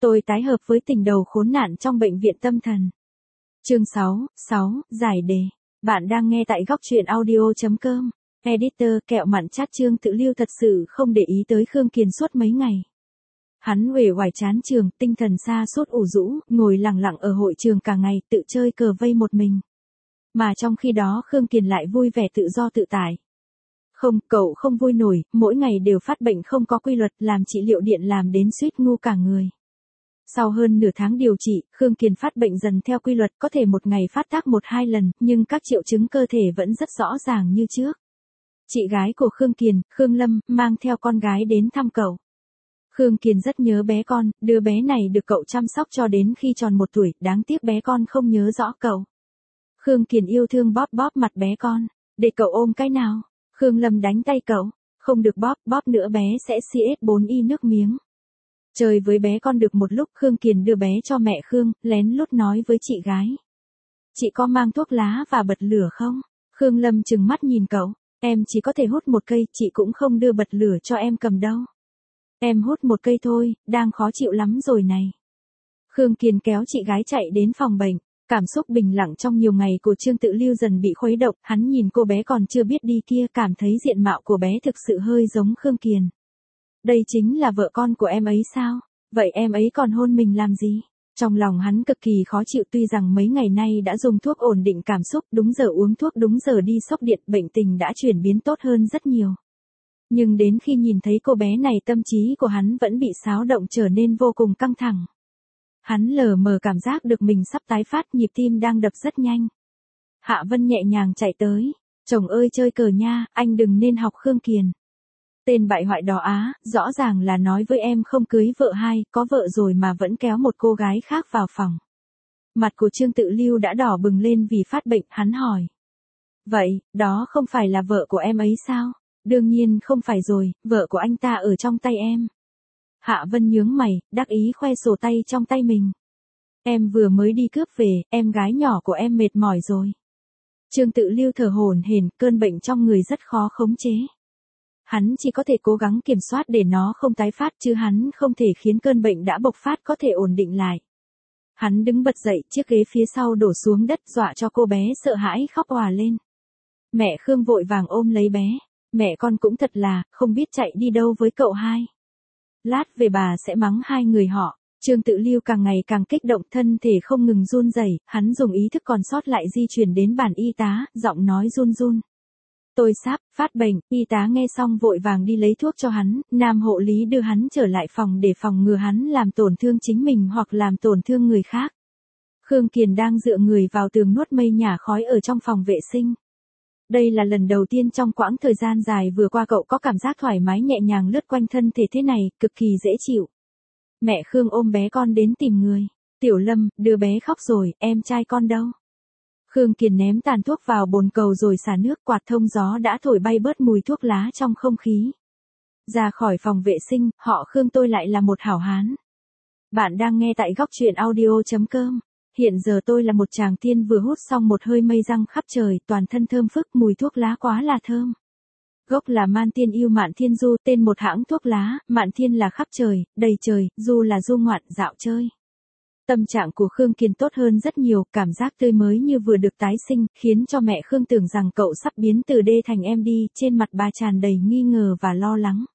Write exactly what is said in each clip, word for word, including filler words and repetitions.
Tôi tái hợp với tình đầu khốn nạn trong bệnh viện tâm thần. Chương sáu, sáu, giải đề. Bạn đang nghe tại góc truyện audio chấm com. Editor kẹo mặn chat. Trương Tự Lưu thật sự không để ý tới Khương Kiền suốt mấy ngày. Hắn uể oải chán trường, tinh thần sa sút ủ rũ, ngồi lặng lặng ở hội trường cả ngày, tự chơi cờ vây một mình. Mà trong khi đó Khương Kiền lại vui vẻ tự do tự tại. Không, cậu không vui nổi, mỗi ngày đều phát bệnh không có quy luật, làm trị liệu điện làm đến suýt ngu cả người. Sau hơn nửa tháng điều trị, Khương Kiền phát bệnh dần theo quy luật, có thể một ngày phát tác một hai lần, nhưng các triệu chứng cơ thể vẫn rất rõ ràng như trước. Chị gái của Khương Kiền, Khương Lâm, mang theo con gái đến thăm cậu. Khương Kiền rất nhớ bé con, đứa bé này được cậu chăm sóc cho đến khi tròn một tuổi, đáng tiếc bé con không nhớ rõ cậu. Khương Kiền yêu thương bóp bóp mặt bé con, để cậu ôm cái nào. Khương Lâm đánh tay cậu, không được bóp, bóp nữa bé sẽ xê ét bốn y nước miếng. Chơi với bé con được một lúc, Khương Kiền đưa bé cho mẹ Khương, lén lút nói với chị gái. Chị có mang thuốc lá và bật lửa không? Khương Lâm trừng mắt nhìn cậu, em chỉ có thể hút một cây, chị cũng không đưa bật lửa cho em cầm đâu. Em hút một cây thôi, đang khó chịu lắm rồi này. Khương Kiền kéo chị gái chạy đến phòng bệnh. Cảm xúc bình lặng trong nhiều ngày của Trương Tự Lưu dần bị khuấy động, hắn nhìn cô bé còn chưa biết đi kia, cảm thấy diện mạo của bé thực sự hơi giống Khương Kiền. Đây chính là vợ con của em ấy sao? Vậy em ấy còn hôn mình làm gì? Trong lòng hắn cực kỳ khó chịu, tuy rằng mấy ngày nay đã dùng thuốc ổn định cảm xúc, đúng giờ uống thuốc, đúng giờ đi sốc điện, bệnh tình đã chuyển biến tốt hơn rất nhiều. Nhưng đến khi nhìn thấy cô bé này, tâm trí của hắn vẫn bị xáo động, trở nên vô cùng căng thẳng. Hắn lờ mờ cảm giác được mình sắp tái phát, nhịp tim đang đập rất nhanh. Hạ Vân nhẹ nhàng chạy tới. Chồng ơi chơi cờ nha, anh đừng nên học Khương Kiền. Tên bại hoại đó á, rõ ràng là nói với em không cưới vợ hai, có vợ rồi mà vẫn kéo một cô gái khác vào phòng. Mặt của Trương Tự Lưu đã đỏ bừng lên vì phát bệnh, hắn hỏi. Vậy, đó không phải là vợ của em ấy sao? Đương nhiên không phải rồi, vợ của anh ta ở trong tay em. Hạ Vân nhướng mày, đắc ý khoe sổ tay trong tay mình. Em vừa mới đi cướp về, em gái nhỏ của em mệt mỏi rồi. Trương Tự Lưu thở hổn hển, cơn bệnh trong người rất khó khống chế. Hắn chỉ có thể cố gắng kiểm soát để nó không tái phát, chứ hắn không thể khiến cơn bệnh đã bộc phát có thể ổn định lại. Hắn đứng bật dậy, chiếc ghế phía sau đổ xuống đất, dọa cho cô bé sợ hãi khóc òa lên. Mẹ Khương vội vàng ôm lấy bé. Mẹ con cũng thật là, không biết chạy đi đâu với cậu hai. Lát về bà sẽ mắng hai người họ. Trương Tự Lưu càng ngày càng kích động, thân thể không ngừng run rẩy, hắn dùng ý thức còn sót lại di chuyển đến bàn y tá, giọng nói run run. Tôi sắp phát bệnh, y tá nghe xong vội vàng đi lấy thuốc cho hắn, nam hộ lý đưa hắn trở lại phòng để phòng ngừa hắn làm tổn thương chính mình hoặc làm tổn thương người khác. Khương Kiền đang dựa người vào tường nuốt mây nhả khói ở trong phòng vệ sinh. Đây là lần đầu tiên trong quãng thời gian dài vừa qua cậu có cảm giác thoải mái nhẹ nhàng lướt quanh thân thể thế này, cực kỳ dễ chịu. Mẹ Khương ôm bé con đến tìm người. Tiểu Lâm, đứa bé khóc rồi, em trai con đâu? Khương Kiền ném tàn thuốc vào bồn cầu rồi xả nước, quạt thông gió đã thổi bay bớt mùi thuốc lá trong không khí. Ra khỏi phòng vệ sinh, họ Khương tôi lại là một hảo hán. Bạn đang nghe tại góc truyện audio chấm com. Hiện giờ tôi là một chàng tiên vừa hút xong một hơi mây răng khắp trời, toàn thân thơm phức, mùi thuốc lá quá là thơm. Gốc là Man Tiên yêu Mạn Thiên Du, tên một hãng thuốc lá, Mạn Thiên là khắp trời, đầy trời, Du là du ngoạn, dạo chơi. Tâm trạng của Khương Kiền tốt hơn rất nhiều, cảm giác tươi mới như vừa được tái sinh, khiến cho mẹ Khương tưởng rằng cậu sắp biến từ đê thành em đi, trên mặt bà tràn đầy nghi ngờ và lo lắng.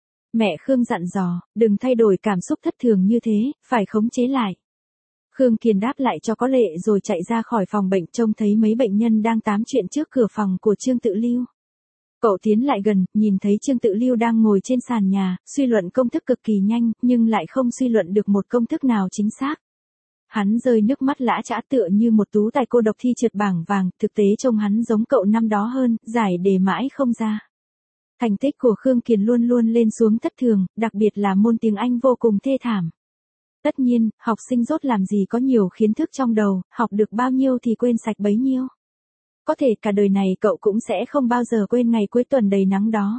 Mẹ Khương dặn dò, đừng thay đổi cảm xúc thất thường như thế, phải khống chế lại. Khương Kiền đáp lại cho có lệ rồi chạy ra khỏi phòng bệnh, trông thấy mấy bệnh nhân đang tám chuyện trước cửa phòng của Trương Tự Lưu. Cậu tiến lại gần, nhìn thấy Trương Tự Lưu đang ngồi trên sàn nhà, suy luận công thức cực kỳ nhanh, nhưng lại không suy luận được một công thức nào chính xác. Hắn rơi nước mắt lã chã tựa như một tú tài cô độc thi trượt bảng vàng, thực tế trông hắn giống cậu năm đó hơn, giải đề mãi không ra. Thành tích của Khương Kiền luôn luôn lên xuống thất thường, đặc biệt là môn tiếng Anh vô cùng thê thảm. Tất nhiên, học sinh dốt làm gì có nhiều kiến thức trong đầu, học được bao nhiêu thì quên sạch bấy nhiêu. Có thể cả đời này cậu cũng sẽ không bao giờ quên ngày cuối tuần đầy nắng đó.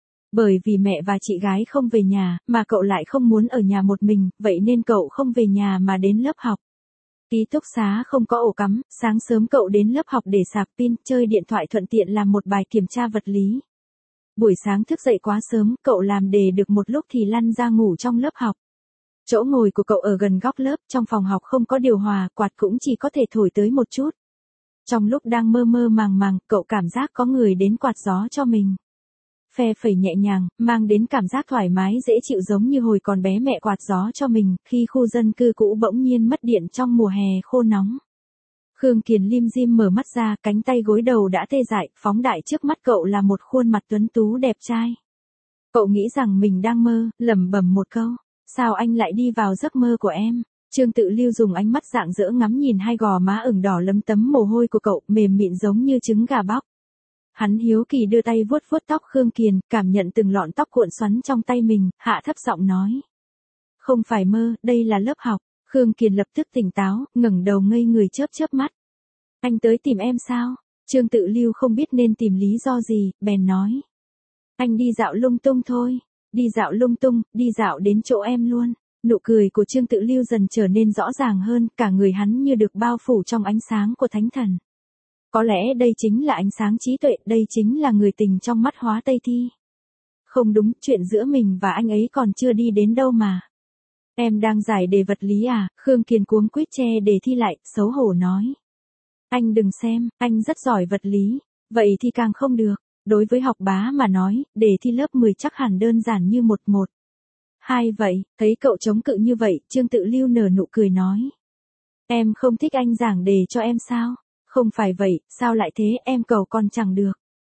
Bởi vì mẹ và chị gái không về nhà, mà cậu lại không muốn ở nhà một mình, vậy nên cậu không về nhà mà đến lớp học. Ký túc xá không có ổ cắm, sáng sớm cậu đến lớp học để sạc pin, chơi điện thoại thuận tiện làm một bài kiểm tra vật lý. Buổi sáng thức dậy quá sớm, cậu làm đề được một lúc thì lăn ra ngủ trong lớp học. Chỗ ngồi của cậu ở gần góc lớp, trong phòng học không có điều hòa, quạt cũng chỉ có thể thổi tới một chút. Trong lúc đang mơ mơ màng màng, cậu cảm giác có người đến quạt gió cho mình. Phe phẩy nhẹ nhàng, mang đến cảm giác thoải mái dễ chịu giống như hồi còn bé mẹ quạt gió cho mình, khi khu dân cư cũ bỗng nhiên mất điện trong mùa hè khô nóng. Khương Kiền lim dim mở mắt ra, cánh tay gối đầu đã tê dại, phóng đại trước mắt cậu là một khuôn mặt tuấn tú đẹp trai. Cậu nghĩ rằng mình đang mơ, lẩm bẩm một câu, sao anh lại đi vào giấc mơ của em? Trương Tự Lưu dùng ánh mắt rạng rỡ ngắm nhìn hai gò má ửng đỏ lấm tấm mồ hôi của cậu, mềm mịn giống như trứng gà bóc. Hắn hiếu kỳ đưa tay vuốt vuốt tóc Khương Kiền, cảm nhận từng lọn tóc cuộn xoắn trong tay mình, hạ thấp giọng nói. Không phải mơ, đây là lớp học. Khương Kiền lập tức tỉnh táo, ngẩng đầu ngây người chớp chớp mắt. Anh tới tìm em sao? Trương Tự Lưu không biết nên tìm lý do gì, bèn nói. Anh đi dạo lung tung thôi. Đi dạo lung tung, đi dạo đến chỗ em luôn. Nụ cười của Trương Tự Lưu dần trở nên rõ ràng hơn, cả người hắn như được bao phủ trong ánh sáng của thánh thần. Có lẽ đây chính là ánh sáng trí tuệ, đây chính là người tình trong mắt Hóa Tây Thi. Không đúng, chuyện giữa mình và anh ấy còn chưa đi đến đâu mà. Em đang giải đề vật lý à? Khương Kiền cuống quýt che đề thi lại, xấu hổ nói. Anh đừng xem, anh rất giỏi vật lý. Vậy thì càng không được. Đối với học bá mà nói, đề thi lớp mười chắc hẳn đơn giản như một một. Hai vậy, thấy cậu chống cự như vậy, Trương Tự Lưu nở nụ cười nói. Em không thích anh giảng đề cho em sao? Không phải vậy, sao lại thế, em cầu còn chẳng được.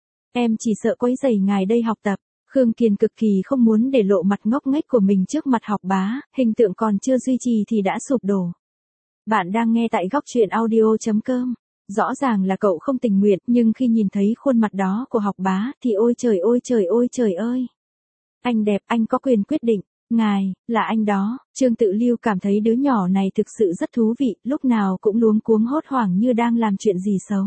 Em chỉ sợ quấy rầy ngài đây học tập. Khương Kiền cực kỳ không muốn để lộ mặt ngốc nghếch của mình trước mặt học bá, hình tượng còn chưa duy trì thì đã sụp đổ. Bạn đang nghe tại góc truyện audio chấm com. Rõ ràng là cậu không tình nguyện, nhưng khi nhìn thấy khuôn mặt đó của học bá thì ôi trời ôi trời ôi trời ơi. Anh đẹp, anh có quyền quyết định. Ngài, là anh đó. Trương Tự Lưu cảm thấy đứa nhỏ này thực sự rất thú vị, lúc nào cũng luống cuống hốt hoảng như đang làm chuyện gì xấu.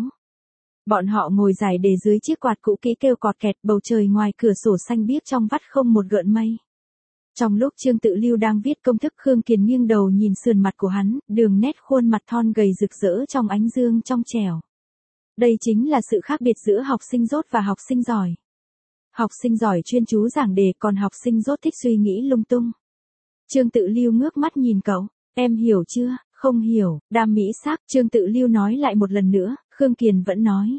Bọn họ ngồi giải đề dưới chiếc quạt cũ kỹ kêu cọt kẹt, bầu trời ngoài cửa sổ xanh biếc trong vắt không một gợn mây. Trong lúc Trương Tự Lưu đang viết công thức, Khương Kiền nghiêng đầu nhìn sườn mặt của hắn, đường nét khuôn mặt thon gầy rực rỡ trong ánh dương trong trẻo. Đây chính là sự khác biệt giữa học sinh dốt và học sinh giỏi. Học sinh giỏi chuyên chú giảng đề, còn học sinh dốt thích suy nghĩ lung tung. Trương Tự Lưu ngước mắt nhìn cậu, em hiểu chưa? Không hiểu, đam mỹ sắc. Trương Tự Lưu nói lại một lần nữa, Khương Kiền vẫn nói.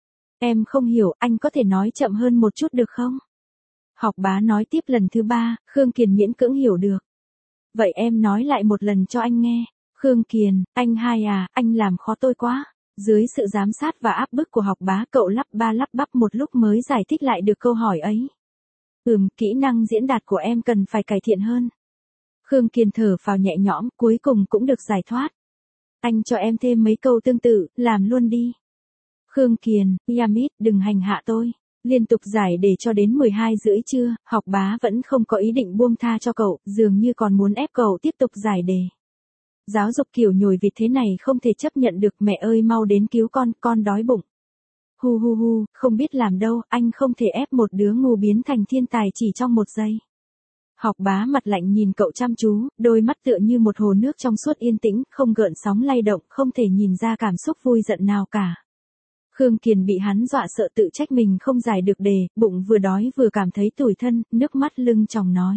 Em không hiểu, anh có thể nói chậm hơn một chút được không? Học bá nói tiếp lần thứ ba, Khương Kiền miễn cưỡng hiểu được. Vậy em nói lại một lần cho anh nghe. Khương Kiền, anh hai à, anh làm khó tôi quá. Dưới sự giám sát và áp bức của học bá, cậu lắp ba lắp bắp một lúc mới giải thích lại được câu hỏi ấy. Ừm, kỹ năng diễn đạt của em cần phải cải thiện hơn. Khương Kiền thở phào nhẹ nhõm, cuối cùng cũng được giải thoát. Anh cho em thêm mấy câu tương tự, làm luôn đi. Khương Kiền, Yamit, đừng hành hạ tôi. Liên tục giải đề cho đến mười hai rưỡi trưa, học bá vẫn không có ý định buông tha cho cậu, dường như còn muốn ép cậu tiếp tục giải đề. Giáo dục kiểu nhồi vịt thế này không thể chấp nhận được, mẹ ơi mau đến cứu con, con đói bụng. Hu hu hu, không biết làm đâu, anh không thể ép một đứa ngu biến thành thiên tài chỉ trong một giây. Học bá mặt lạnh nhìn cậu chăm chú, đôi mắt tựa như một hồ nước trong suốt yên tĩnh, không gợn sóng lay động, không thể nhìn ra cảm xúc vui giận nào cả. Khương Kiền bị hắn dọa sợ tự trách mình không giải được đề, bụng vừa đói vừa cảm thấy tủi thân, nước mắt lưng tròng nói.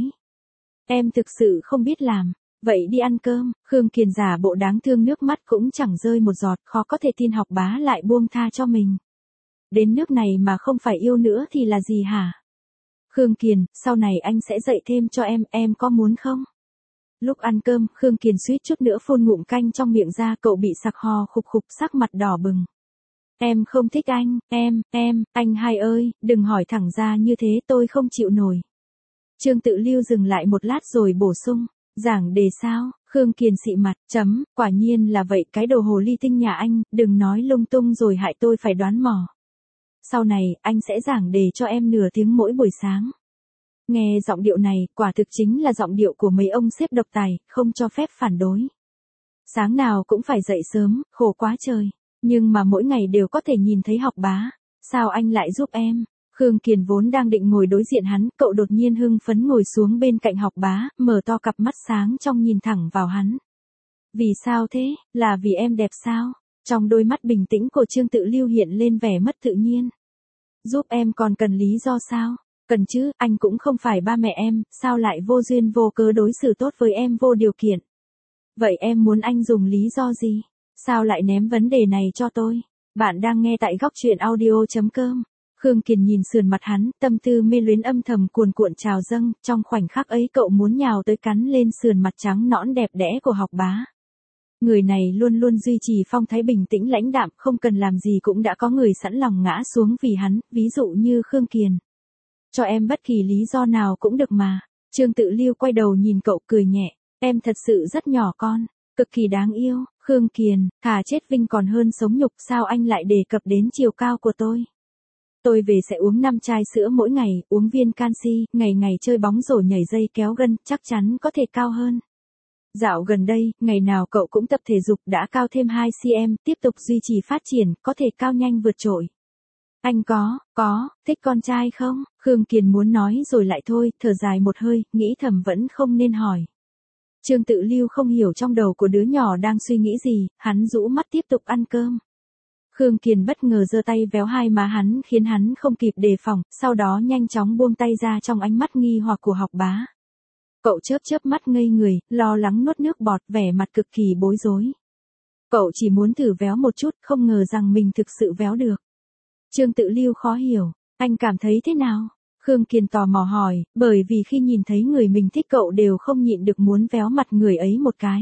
Em thực sự không biết làm, vậy đi ăn cơm. Khương Kiền giả bộ đáng thương, nước mắt cũng chẳng rơi một giọt, khó có thể tin học bá lại buông tha cho mình. Đến nước này mà không phải yêu nữa thì là gì hả? Khương Kiền, sau này anh sẽ dạy thêm cho em, em có muốn không? Lúc ăn cơm, Khương Kiền suýt chút nữa phun ngụm canh trong miệng ra, cậu bị sặc ho khục khục, sắc mặt đỏ bừng. Em không thích anh, em, em, anh hai ơi, đừng hỏi thẳng ra như thế, tôi không chịu nổi. Trương Tự Lưu dừng lại một lát rồi bổ sung, giảng đề sao? Khương Kiền xị mặt, chấm, quả nhiên là vậy, cái đồ hồ ly tinh nhà anh, đừng nói lung tung rồi hại tôi phải đoán mò. Sau này, anh sẽ giảng đề cho em nửa tiếng mỗi buổi sáng. Nghe giọng điệu này, quả thực chính là giọng điệu của mấy ông sếp độc tài, không cho phép phản đối. Sáng nào cũng phải dậy sớm, khổ quá trời. Nhưng mà mỗi ngày đều có thể nhìn thấy học bá. Sao anh lại giúp em? Khương Kiền vốn đang định ngồi đối diện hắn, cậu đột nhiên hưng phấn ngồi xuống bên cạnh học bá, mở to cặp mắt sáng trong nhìn thẳng vào hắn. Vì sao thế? Là vì em đẹp sao? Trong đôi mắt bình tĩnh của Trương Tự Lưu hiện lên vẻ mất tự nhiên. Giúp em còn cần lý do sao? Cần chứ, anh cũng không phải ba mẹ em, sao lại vô duyên vô cớ đối xử tốt với em vô điều kiện. Vậy em muốn anh dùng lý do gì? Sao lại ném vấn đề này cho tôi? Bạn đang nghe tại góc truyện audio.com. Khương Kiền nhìn sườn mặt hắn, tâm tư mê luyến âm thầm cuồn cuộn trào dâng, trong khoảnh khắc ấy cậu muốn nhào tới cắn lên sườn mặt trắng nõn đẹp đẽ của Học Bá. Người này luôn luôn duy trì phong thái bình tĩnh lãnh đạm, không cần làm gì cũng đã có người sẵn lòng ngã xuống vì hắn, ví dụ như Khương Kiền. Cho em bất kỳ lý do nào cũng được mà. Trương Tự Lưu quay đầu nhìn cậu cười nhẹ, em thật sự rất nhỏ con, cực kỳ đáng yêu. Khương Kiền, thà chết vinh còn hơn sống nhục, sao anh lại đề cập đến chiều cao của tôi? Tôi về sẽ uống năm chai sữa mỗi ngày, uống viên canxi, ngày ngày chơi bóng rổ nhảy dây kéo gân, chắc chắn có thể cao hơn. Dạo gần đây, ngày nào cậu cũng tập thể dục đã cao thêm hai xăng-ti-mét, tiếp tục duy trì phát triển, có thể cao nhanh vượt trội. Anh có, có, thích con trai không? Khương Kiền muốn nói rồi lại thôi, thở dài một hơi, nghĩ thầm vẫn không nên hỏi. Trương Tự Lưu không hiểu trong đầu của đứa nhỏ đang suy nghĩ gì, hắn rũ mắt tiếp tục ăn cơm. Khương Kiền bất ngờ giơ tay véo hai má hắn khiến hắn không kịp đề phòng, sau đó nhanh chóng buông tay ra trong ánh mắt nghi hoặc của Học Bá. Cậu chớp chớp mắt ngây người, lo lắng nuốt nước bọt, vẻ mặt cực kỳ bối rối. Cậu chỉ muốn thử véo một chút, không ngờ rằng mình thực sự véo được. Trương Tự Lưu khó hiểu, anh cảm thấy thế nào? Khương Kiền tò mò hỏi, bởi vì khi nhìn thấy người mình thích cậu đều không nhịn được muốn véo mặt người ấy một cái.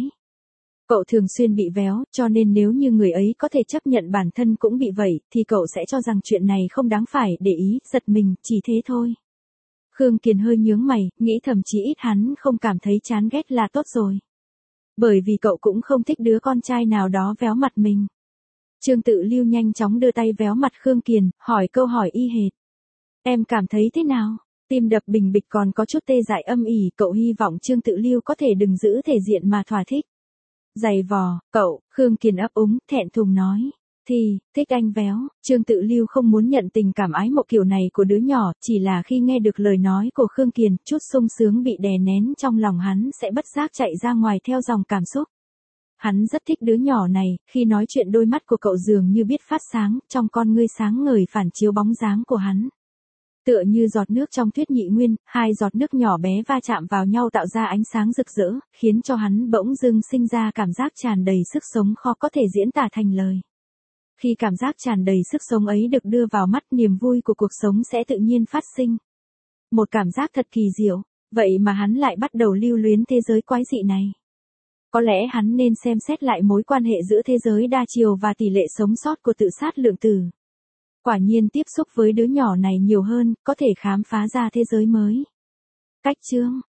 Cậu thường xuyên bị véo, cho nên nếu như người ấy có thể chấp nhận bản thân cũng bị vậy, thì cậu sẽ cho rằng chuyện này không đáng phải để ý, giật mình, chỉ thế thôi. Khương Kiền hơi nhướng mày, nghĩ thậm chí ít hắn không cảm thấy chán ghét là tốt rồi. Bởi vì cậu cũng không thích đứa con trai nào đó véo mặt mình. Trương Tự Lưu nhanh chóng đưa tay véo mặt Khương Kiền, hỏi câu hỏi y hệt. Em cảm thấy thế nào? Tim đập bình bịch còn có chút tê dại âm ỉ, cậu hy vọng Trương Tự Lưu có thể đừng giữ thể diện mà thỏa thích. Giày vò, cậu, Khương Kiền ấp úng, thẹn thùng nói. Thì, thích anh véo. Trương Tự Lưu không muốn nhận tình cảm ái mộ kiểu này của đứa nhỏ, chỉ là khi nghe được lời nói của Khương Kiền, chút sung sướng bị đè nén trong lòng hắn sẽ bất giác chạy ra ngoài theo dòng cảm xúc. Hắn rất thích đứa nhỏ này, khi nói chuyện đôi mắt của cậu dường như biết phát sáng, trong con ngươi sáng ngời phản chiếu bóng dáng của hắn. Tựa như giọt nước trong Tuyết Nhị Nguyên, hai giọt nước nhỏ bé va chạm vào nhau tạo ra ánh sáng rực rỡ, khiến cho hắn bỗng dưng sinh ra cảm giác tràn đầy sức sống khó có thể diễn tả thành lời. Khi cảm giác tràn đầy sức sống ấy được đưa vào mắt, niềm vui của cuộc sống sẽ tự nhiên phát sinh. Một cảm giác thật kỳ diệu, vậy mà hắn lại bắt đầu lưu luyến thế giới quái dị này. Có lẽ hắn nên xem xét lại mối quan hệ giữa thế giới đa chiều và tỷ lệ sống sót của tự sát lượng tử. Quả nhiên tiếp xúc với đứa nhỏ này nhiều hơn, có thể khám phá ra thế giới mới. Cách chương